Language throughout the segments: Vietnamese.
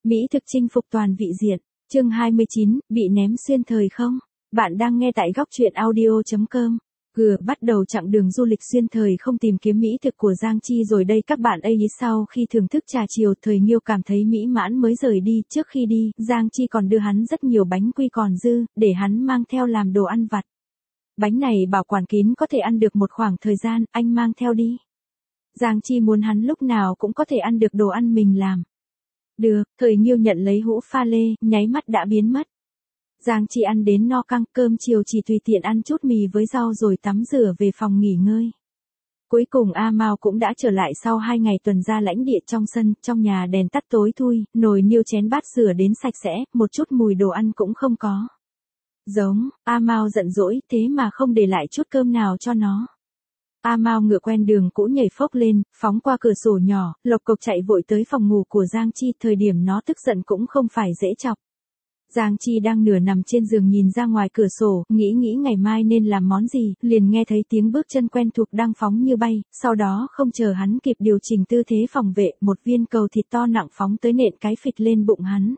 Mỹ thực chinh phục toàn vị diện. Chương 29, bị ném xuyên thời không? Bạn đang nghe tại góc truyện audio.com. Bắt đầu chặng đường du lịch xuyên thời không tìm kiếm mỹ thực của Giang Chi rồi đây các bạn ấy. Sau khi thưởng thức trà chiều, Thời Nghiêu cảm thấy mỹ mãn mới rời đi. Trước khi đi, Giang Chi còn đưa hắn rất nhiều bánh quy còn dư, để hắn mang theo làm đồ ăn vặt. Bánh này bảo quản kín có thể ăn được một khoảng thời gian, anh mang theo đi. Giang Chi muốn hắn lúc nào cũng có thể ăn được đồ ăn mình làm. Được, Thời Nghiêu nhận lấy hũ pha lê, nháy mắt đã biến mất. Giang Chi ăn đến no căng, cơm chiều chỉ tùy tiện ăn chút mì với rau rồi tắm rửa về phòng nghỉ ngơi. Cuối cùng A Mao cũng đã trở lại sau 2 ngày tuần ra lãnh địa. Trong sân, trong nhà đèn tắt tối thui, nồi niêu chén bát rửa đến sạch sẽ, một chút mùi đồ ăn cũng không có. A Mao giận dỗi, thế mà không để lại chút cơm nào cho nó. A Mao ngựa quen đường cũ nhảy phốc lên, phóng qua cửa sổ nhỏ, lộc cộc chạy vội tới phòng ngủ của Giang Chi. Thời điểm nó tức giận cũng không phải dễ chọc. Giang Chi đang nửa nằm trên giường nhìn ra ngoài cửa sổ, nghĩ ngày mai nên làm món gì, liền nghe thấy tiếng bước chân quen thuộc đang phóng như bay, sau đó không chờ hắn kịp điều chỉnh tư thế phòng vệ, một viên cầu thịt to nặng phóng tới nện cái phịch lên bụng hắn.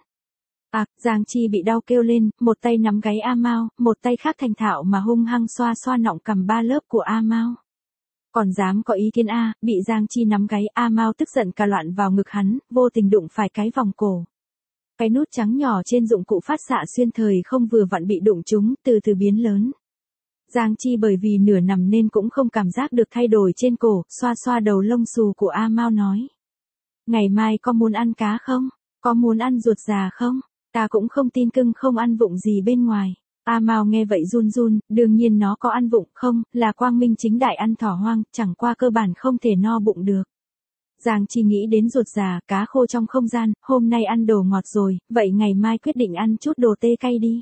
Giang Chi bị đau kêu lên, một tay nắm gáy A Mao, một tay khác thành thạo mà hung hăng xoa xoa nọng cằm 3 lớp của A Mao. Còn dám có ý kiến bị Giang Chi nắm gáy. A Mao tức giận cả loạn vào ngực hắn, vô tình đụng phải cái vòng cổ. Cái nút trắng nhỏ trên dụng cụ phát xạ xuyên thời không vừa vặn bị đụng trúng, từ từ biến lớn. Giang Chi bởi vì nửa nằm nên cũng không cảm giác được thay đổi trên cổ, xoa xoa đầu lông xù của A Mao nói. Ngày mai có muốn ăn cá không? Có muốn ăn ruột già không? Ta cũng không tin cưng không ăn vụng gì bên ngoài. A Mao nghe vậy run run, đương nhiên nó có ăn vụng, không, là quang minh chính đại ăn thỏ hoang, chẳng qua cơ bản không thể no bụng được. Giang Chi nghĩ đến ruột già, cá khô trong không gian, hôm nay ăn đồ ngọt rồi, vậy ngày mai quyết định ăn chút đồ tê cay đi.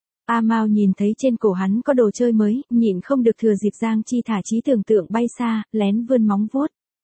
A Mao nhìn thấy trên cổ hắn có đồ chơi mới, nhịn không được thừa dịp Giang Chi thả trí tưởng tượng bay xa, lén vươn móng vuốt.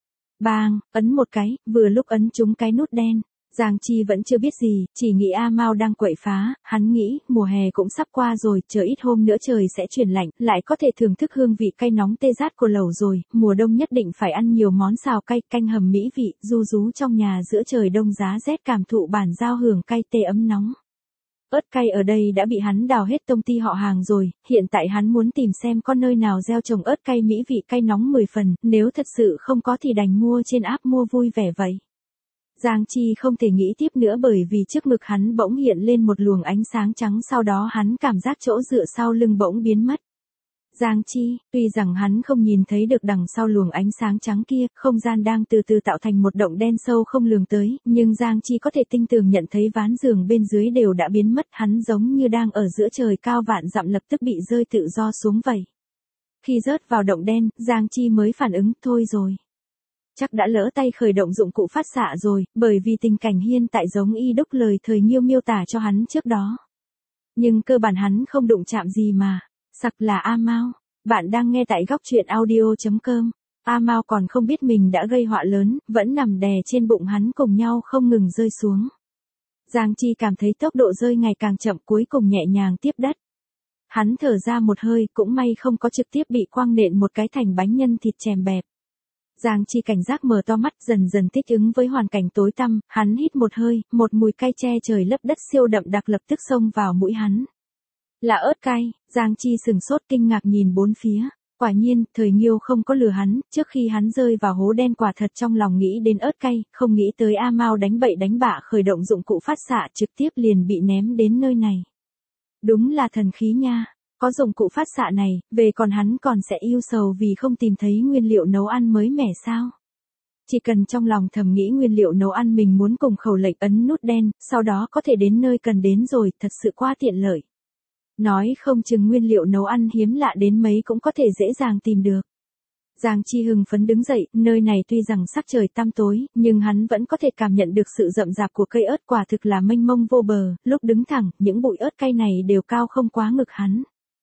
Bang, ấn một cái, vừa lúc ấn trúng cái nút đen. Giang Chi vẫn chưa biết gì, chỉ nghĩ A Mao đang quậy phá, hắn nghĩ, mùa hè cũng sắp qua rồi, chờ ít hôm nữa trời sẽ chuyển lạnh, lại có thể thưởng thức hương vị cay nóng tê rát của lẩu rồi, mùa đông nhất định phải ăn nhiều món xào cay, canh hầm mỹ vị, ru rú trong nhà giữa trời đông giá rét cảm thụ bản giao hưởng cay tê ấm nóng. Ớt cay ở đây đã bị hắn đào hết tông ty họ hàng rồi, hiện tại hắn muốn tìm xem có nơi nào gieo trồng ớt cay mỹ vị cay nóng 10 phần, nếu thật sự không có thì đành mua trên app mua vui vẻ vậy. Giang Chi không thể nghĩ tiếp nữa bởi vì trước ngực hắn bỗng hiện lên một luồng ánh sáng trắng, sau đó hắn cảm giác chỗ dựa sau lưng bỗng biến mất. Giang Chi, tuy rằng hắn không nhìn thấy được đằng sau luồng ánh sáng trắng kia, không gian đang từ từ tạo thành một động đen sâu không lường tới, nhưng Giang Chi có thể tinh tường nhận thấy ván giường bên dưới đều đã biến mất, hắn giống như đang ở giữa trời cao vạn dặm lập tức bị rơi tự do xuống vậy. Khi rớt vào động đen, Giang Chi mới phản ứng, thôi rồi. Chắc đã lỡ tay khởi động dụng cụ phát xạ rồi, bởi vì tình cảnh hiện tại giống y đúc lời Thời Nghiêu miêu tả cho hắn trước đó. Nhưng cơ bản hắn không đụng chạm gì mà. Sặc là A Mao. Bạn đang nghe tại góc truyện audio.com. A Mao còn không biết mình đã gây họa lớn, vẫn nằm đè trên bụng hắn cùng nhau không ngừng rơi xuống. Giang Chi cảm thấy tốc độ rơi ngày càng chậm, cuối cùng nhẹ nhàng tiếp đất. Hắn thở ra một hơi, cũng may không có trực tiếp bị quăng nện một cái thành bánh nhân thịt chèm bẹp. Giang Chi cảnh giác mở to mắt, dần dần thích ứng với hoàn cảnh tối tăm, hắn hít một hơi, một mùi cay che trời lấp đất siêu đậm đặc lập tức xông vào mũi hắn. Là ớt cay. Giang Chi sừng sốt kinh ngạc nhìn bốn phía. Quả nhiên, Thời Nghiêu không có lừa hắn, trước khi hắn rơi vào hố đen quả thật trong lòng nghĩ đến ớt cay, không nghĩ tới A Mao đánh bậy đánh bạ khởi động dụng cụ phát xạ trực tiếp liền bị ném đến nơi này. Đúng là thần khí nha. Có dụng cụ phát xạ này, về còn hắn còn sẽ ưu sầu vì không tìm thấy nguyên liệu nấu ăn mới mẻ sao. Chỉ cần trong lòng thầm nghĩ nguyên liệu nấu ăn mình muốn cùng khẩu lệnh ấn nút đen, sau đó có thể đến nơi cần đến rồi, thật sự quá tiện lợi. Nói không chừng nguyên liệu nấu ăn hiếm lạ đến mấy cũng có thể dễ dàng tìm được. Giang Chi hưng phấn đứng dậy, nơi này tuy rằng sắc trời tăm tối, nhưng hắn vẫn có thể cảm nhận được sự rậm rạp của cây ớt, quả thực là mênh mông vô bờ, lúc đứng thẳng, những bụi ớt cay này đều cao không quá ngực hắn.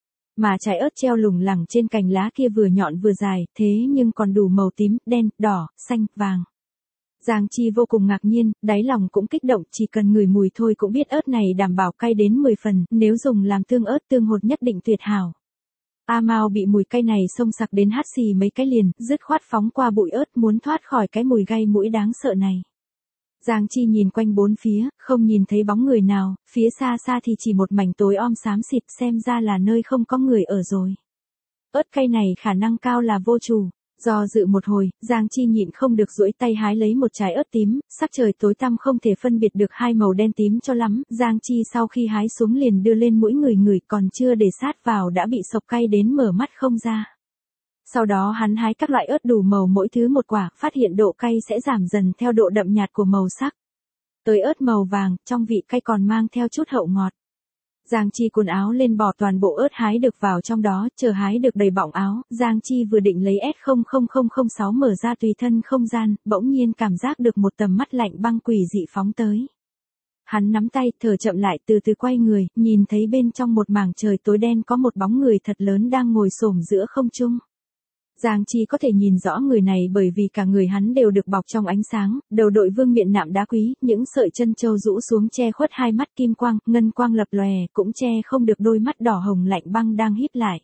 Mà trái ớt treo lủng lẳng trên cành lá kia vừa nhọn vừa dài, thế nhưng còn đủ màu tím, đen, đỏ, xanh, vàng. Giang Chi vô cùng ngạc nhiên, đáy lòng cũng kích động, chỉ cần ngửi mùi thôi cũng biết ớt này đảm bảo cay đến 10 phần, nếu dùng làm tương ớt tương hột nhất định tuyệt hảo. A Mao bị mùi cay này xông sặc đến hắt xì mấy cái liền, dứt khoát phóng qua bụi ớt muốn thoát khỏi cái mùi gai mũi đáng sợ này. Giang Chi nhìn quanh bốn phía, không nhìn thấy bóng người nào, phía xa xa thì chỉ một mảnh tối om xám xịt, xem ra là nơi không có người ở rồi. Ớt cây này khả năng cao là vô chủ. Do dự một hồi, Giang Chi nhịn không được duỗi tay hái lấy một trái ớt tím, sắc trời tối tăm không thể phân biệt được hai màu đen tím cho lắm, Giang Chi sau khi hái xuống liền đưa lên mũi người còn chưa để sát vào đã bị sộc cay đến mở mắt không ra. Sau đó hắn hái các loại ớt đủ màu mỗi thứ một quả, phát hiện độ cay sẽ giảm dần theo độ đậm nhạt của màu sắc. Tới ớt màu vàng, trong vị cay còn mang theo chút hậu ngọt. Giang Chi cuốn áo lên bỏ toàn bộ ớt hái được vào trong đó, chờ hái được đầy bọng áo, Giang Chi vừa định lấy S00006 mở ra tùy thân không gian, bỗng nhiên cảm giác được một tầm mắt lạnh băng quỷ dị phóng tới. Hắn nắm tay, thở chậm lại, từ từ quay người, nhìn thấy bên trong một mảng trời tối đen có một bóng người thật lớn đang ngồi xổm giữa không trung. Giang Chi có thể nhìn rõ người này bởi vì cả người hắn đều được bọc trong ánh sáng, đầu đội vương miện nạm đá quý, những sợi chân châu rũ xuống che khuất hai mắt kim quang, ngân quang lập lòe, cũng che không được đôi mắt đỏ hồng lạnh băng đang híp lại.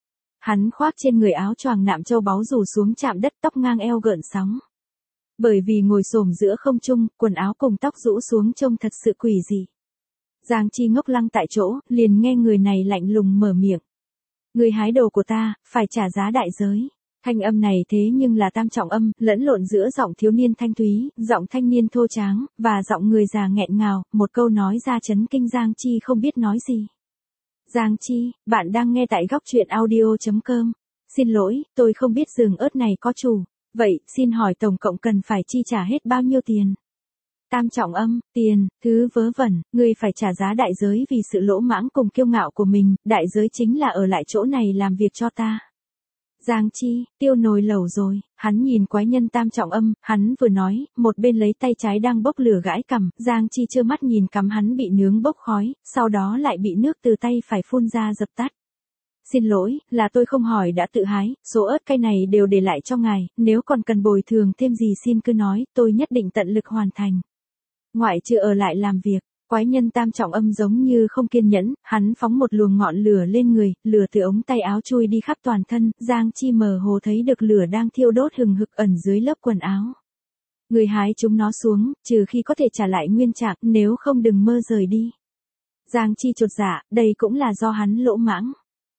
Hắn khoác trên người áo choàng nạm châu báu rủ xuống chạm đất, tóc ngang eo gợn sóng. Bởi vì ngồi xổm giữa không trung, quần áo cùng tóc rũ xuống trông thật sự quỷ dị. Giang Chi ngốc lăng tại chỗ, liền nghe người này lạnh lùng mở miệng. Người hái đồ của ta, phải trả giá đại giới. Thanh âm này thế nhưng là tam trọng âm, lẫn lộn giữa giọng thiếu niên thanh thúy, giọng thanh niên thô tráng, và giọng người già nghẹn ngào, một câu nói ra chấn kinh Giang Chi không biết nói gì. Giang Chi, bạn đang nghe tại góc truyện audio.com. Xin lỗi, tôi không biết rừng ớt này có chủ. Vậy, xin hỏi tổng cộng cần phải chi trả hết bao nhiêu tiền? Tam trọng âm, tiền, thứ vớ vẩn, ngươi phải trả giá đại giới vì sự lỗ mãng cùng kiêu ngạo của mình, đại giới chính là ở lại chỗ này làm việc cho ta. Giang Chi, tiêu nồi lẩu rồi, hắn nhìn quái nhân tam trọng âm, hắn vừa nói, một bên lấy tay trái đang bốc lửa gãi cằm, Giang Chi trơ mắt nhìn cằm hắn bị nướng bốc khói, sau đó lại bị nước từ tay phải phun ra dập tắt. Xin lỗi, là tôi không hỏi đã tự hái, số ớt cây này đều để lại cho ngài, nếu còn cần bồi thường thêm gì xin cứ nói, tôi nhất định tận lực hoàn thành. Ngoại trừ ở lại làm việc. Quái nhân tam trọng âm giống như không kiên nhẫn, hắn phóng một luồng ngọn lửa lên người, lửa từ ống tay áo chui đi khắp toàn thân, Giang Chi mờ hồ thấy được lửa đang thiêu đốt hừng hực ẩn dưới lớp quần áo. Người hái chúng nó xuống, trừ khi có thể trả lại nguyên trạng, nếu không đừng mơ rời đi. Giang Chi chột dạ, đây cũng là do hắn lỗ mãng.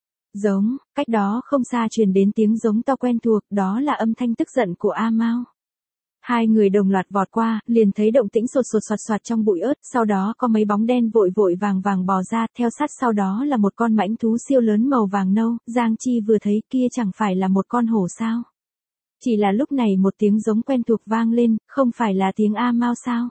Giống, cách đó không xa truyền đến tiếng giống to quen thuộc, đó là âm thanh tức giận của A Mao. Hai người đồng loạt vọt qua, liền thấy động tĩnh sột sột soạt soạt trong bụi ớt, sau đó có mấy bóng đen vội vội vàng vàng bò ra, theo sát sau đó là một con mãnh thú siêu lớn màu vàng nâu, Giang Chi vừa thấy kia chẳng phải là một con hổ sao. Chỉ là lúc này một tiếng giống quen thuộc vang lên, không phải là tiếng A Mao sao?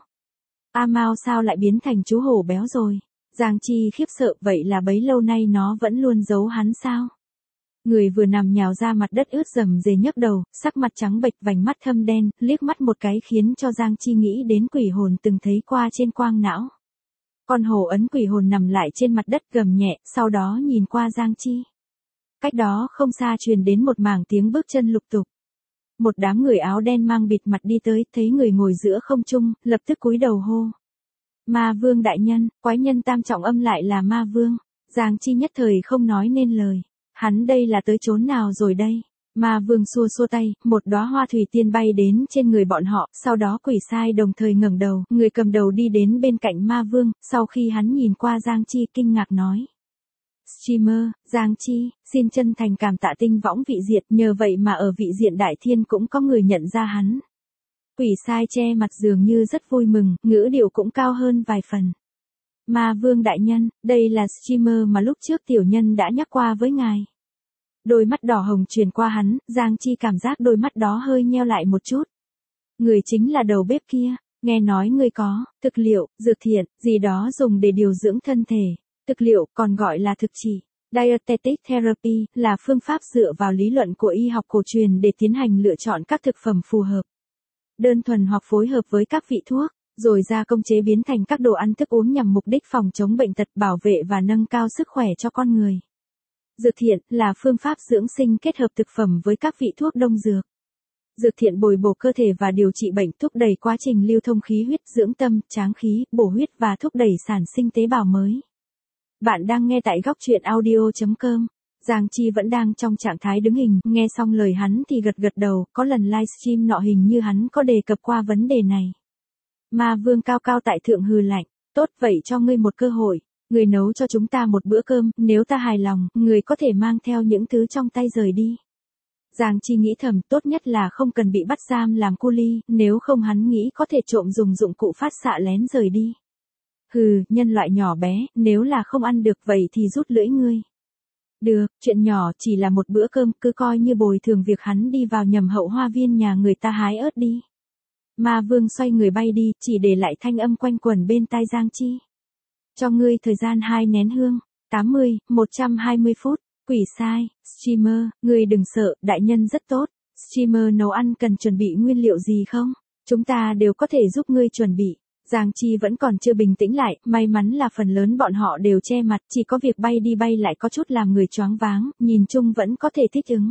A Mao sao lại biến thành chú hổ béo rồi? Giang Chi khiếp sợ, vậy là bấy lâu nay nó vẫn luôn giấu hắn sao? Người vừa nằm nhào ra mặt đất ướt rầm rề nhấc đầu, sắc mặt trắng bệch vành mắt thâm đen, liếc mắt một cái khiến cho Giang Chi nghĩ đến quỷ hồn từng thấy qua trên quang não. Con hổ ấn quỷ hồn nằm lại trên mặt đất gầm nhẹ, sau đó nhìn qua Giang Chi. Cách đó không xa truyền đến một mảng tiếng bước chân lục tục. Một đám người áo đen mang bịt mặt đi tới, thấy người ngồi giữa không trung, lập tức cúi đầu hô. Ma vương đại nhân, quái nhân tam trọng âm lại là ma vương. Giang Chi nhất thời không nói nên lời. Hắn đây là tới chốn nào rồi đây? Ma vương xua xua tay, một đóa hoa thủy tiên bay đến trên người bọn họ, sau đó quỷ sai đồng thời ngẩng đầu, người cầm đầu đi đến bên cạnh ma vương, sau khi hắn nhìn qua Giang Chi kinh ngạc nói. Streamer, Giang Chi, xin chân thành cảm tạ tinh võng vị diệt, nhờ vậy mà ở vị diện đại thiên cũng có người nhận ra hắn. Quỷ sai che mặt dường như rất vui mừng, ngữ điệu cũng cao hơn vài phần. Ma vương đại nhân, đây là streamer mà lúc trước tiểu nhân đã nhắc qua với ngài. Đôi mắt đỏ hồng truyền qua hắn, Giang Chi cảm giác đôi mắt đó hơi nheo lại một chút. Người chính là đầu bếp kia, nghe nói người có, thực liệu, dược thiện, gì đó dùng để điều dưỡng thân thể. Thực liệu còn gọi là thực chỉ. Dietetic therapy là phương pháp dựa vào lý luận của y học cổ truyền để tiến hành lựa chọn các thực phẩm phù hợp. Đơn thuần hoặc phối hợp với các vị thuốc, rồi gia công chế biến thành các đồ ăn thức uống nhằm mục đích phòng chống bệnh tật, bảo vệ và nâng cao sức khỏe cho con người. Dược thiện là phương pháp dưỡng sinh kết hợp thực phẩm với các vị thuốc đông dược. Dược thiện bồi bổ cơ thể và điều trị bệnh, thúc đẩy quá trình lưu thông khí huyết, dưỡng tâm, tráng khí, bổ huyết và thúc đẩy sản sinh tế bào mới. Bạn đang nghe tại góc truyện audio.com. Giang Chi vẫn đang trong trạng thái đứng hình, nghe xong lời hắn thì gật gật đầu, có lần livestream nọ hình như hắn có đề cập qua vấn đề này. Ma vương cao cao tại thượng hừ lạnh, tốt vậy cho ngươi một cơ hội, người nấu cho chúng ta một bữa cơm, nếu ta hài lòng, người có thể mang theo những thứ trong tay rời đi. Giang Chi nghĩ thầm, tốt nhất là không cần bị bắt giam làm cu li, nếu không hắn nghĩ có thể trộm dùng dụng cụ phát xạ lén rời đi. Hừ, nhân loại nhỏ bé, nếu là không ăn được vậy thì rút lưỡi ngươi. Được, chuyện nhỏ, chỉ là một bữa cơm, cứ coi như bồi thường việc hắn đi vào nhầm hậu hoa viên nhà người ta hái ớt đi. Ma vương xoay người bay đi, chỉ để lại thanh âm quanh quẩn bên tai Giang Chi. Cho ngươi thời gian 2 nén hương, 80, 120 phút, quỷ sai, streamer, ngươi đừng sợ, đại nhân rất tốt, streamer nấu ăn cần chuẩn bị nguyên liệu gì không? Chúng ta đều có thể giúp ngươi chuẩn bị. Giang Chi vẫn còn chưa bình tĩnh lại, may mắn là phần lớn bọn họ đều che mặt, chỉ có việc bay đi bay lại có chút làm người choáng váng, nhìn chung vẫn có thể thích ứng.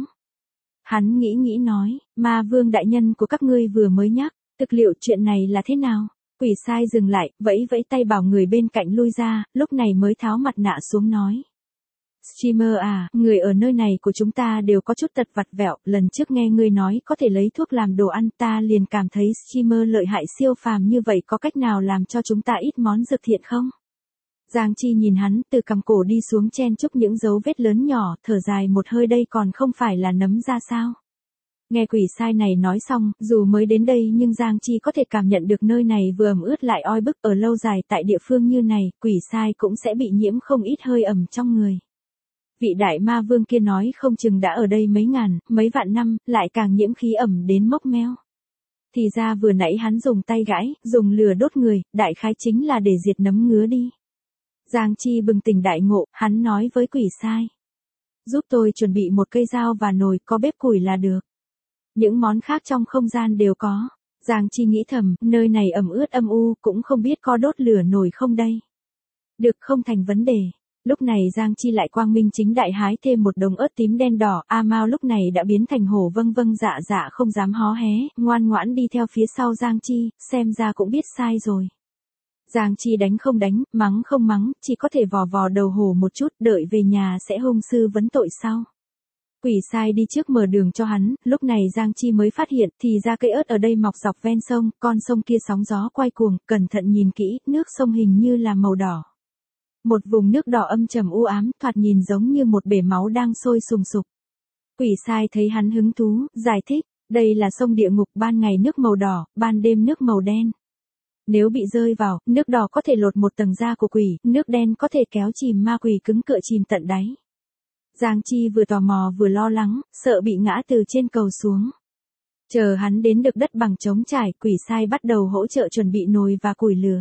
Hắn nghĩ nói, ma vương đại nhân của các ngươi vừa mới nhắc, thực liệu chuyện này là thế nào? Quỷ sai dừng lại, vẫy tay bảo người bên cạnh lui ra, lúc này mới tháo mặt nạ xuống nói. Streamer à, người ở nơi này của chúng ta đều có chút tật vặt vẹo, lần trước nghe ngươi nói có thể lấy thuốc làm đồ ăn, ta liền cảm thấy streamer lợi hại siêu phàm như vậy, có cách nào làm cho chúng ta ít món dược thiện không? Giang Chi nhìn hắn, từ cằm cổ đi xuống chen chúc những dấu vết lớn nhỏ, thở dài một hơi, đây còn không phải là nấm ra sao? Nghe quỷ sai này nói xong, dù mới đến đây nhưng Giang Chi có thể cảm nhận được nơi này vừa ẩm ướt lại oi bức, ở lâu dài tại địa phương như này, quỷ sai cũng sẽ bị nhiễm không ít hơi ẩm trong người. Vị đại ma vương kia nói không chừng đã ở đây mấy ngàn, mấy vạn năm, lại càng nhiễm khí ẩm đến mốc meo. Thì ra vừa nãy hắn dùng tay gãi, dùng lửa đốt người, đại khái chính là để diệt nấm ngứa đi. Giang Chi bừng tỉnh đại ngộ, hắn nói với quỷ sai. Giúp tôi chuẩn bị một cây dao và nồi, có bếp củi là được. Những món khác trong không gian đều có. Giang Chi nghĩ thầm, nơi này ẩm ướt âm u, cũng không biết có đốt lửa nổi không đây. Được, không thành vấn đề. Lúc này Giang Chi lại quang minh chính đại hái thêm một đống ớt tím đen đỏ, A Mao lúc này đã biến thành hổ vâng dạ không dám hó hé, ngoan ngoãn đi theo phía sau Giang Chi, xem ra cũng biết sai rồi. Giang Chi đánh không đánh, mắng không mắng, chỉ có thể vò đầu hổ một chút, đợi về nhà sẽ hung sư vấn tội sau. Quỷ sai đi trước mở đường cho hắn, lúc này Giang Chi mới phát hiện, thì ra cây ớt ở đây mọc dọc ven sông, con sông kia sóng gió quay cuồng, cẩn thận nhìn kỹ, nước sông hình như là màu đỏ. Một vùng nước đỏ âm trầm u ám, thoạt nhìn giống như một bể máu đang sôi sùng sục. Quỷ sai thấy hắn hứng thú, giải thích, đây là sông địa ngục, ban ngày nước màu đỏ, ban đêm nước màu đen. Nếu bị rơi vào, nước đỏ có thể lột một tầng da của quỷ, nước đen có thể kéo chìm ma quỷ cứng cựa chìm tận đáy. Giang Chi vừa tò mò vừa lo lắng, sợ bị ngã từ trên cầu xuống. Chờ hắn đến được đất bằng trống trải, quỷ sai bắt đầu hỗ trợ chuẩn bị nồi và củi lửa.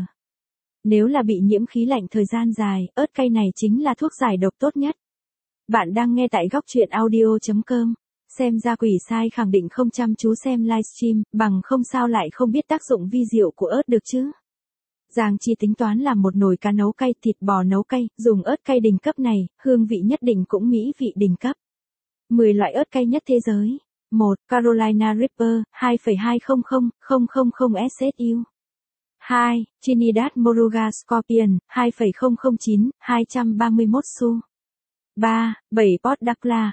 Nếu là bị nhiễm khí lạnh thời gian dài, ớt cay này chính là thuốc giải độc tốt nhất. Bạn đang nghe tại góc truyện audio.com. Xem ra quỷ sai khẳng định không chăm chú xem livestream, bằng không sao lại không biết tác dụng vi diệu của ớt được chứ. Giang Chi tính toán làm một nồi cá nấu cay, thịt bò nấu cay, dùng ớt cay đỉnh cấp này, hương vị nhất định cũng mỹ vị đỉnh cấp. 10 loại ớt cay nhất thế giới. 1. Carolina Reaper, 2,200,000 SSU. 2. Trinidad Moruga Scorpion, 2,009, 231 xu. 3. 7 pot Dakla,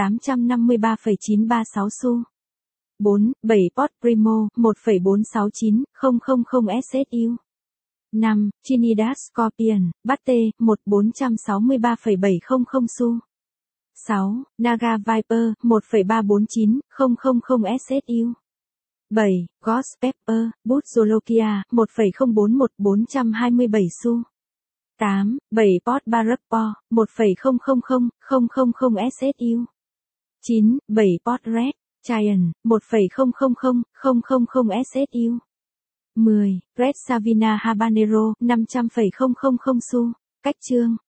1853,936 xu. 4. 7 pot Primo, 1,469000 SSU. 5. Trinidad Scorpion, Batte, 1,463,700 xu. 6. Naga Viper, 1,349000 SSU. 7. Ghost Pepper, Bút Zolokia, 1,041427 xu. 8. 7 pot Barakpo, 1,000000 SSU. 9. 7 pot Red Giant, 1,000000 SSU. 10. Red Savina Habanero, 500,000 xu. Cách chương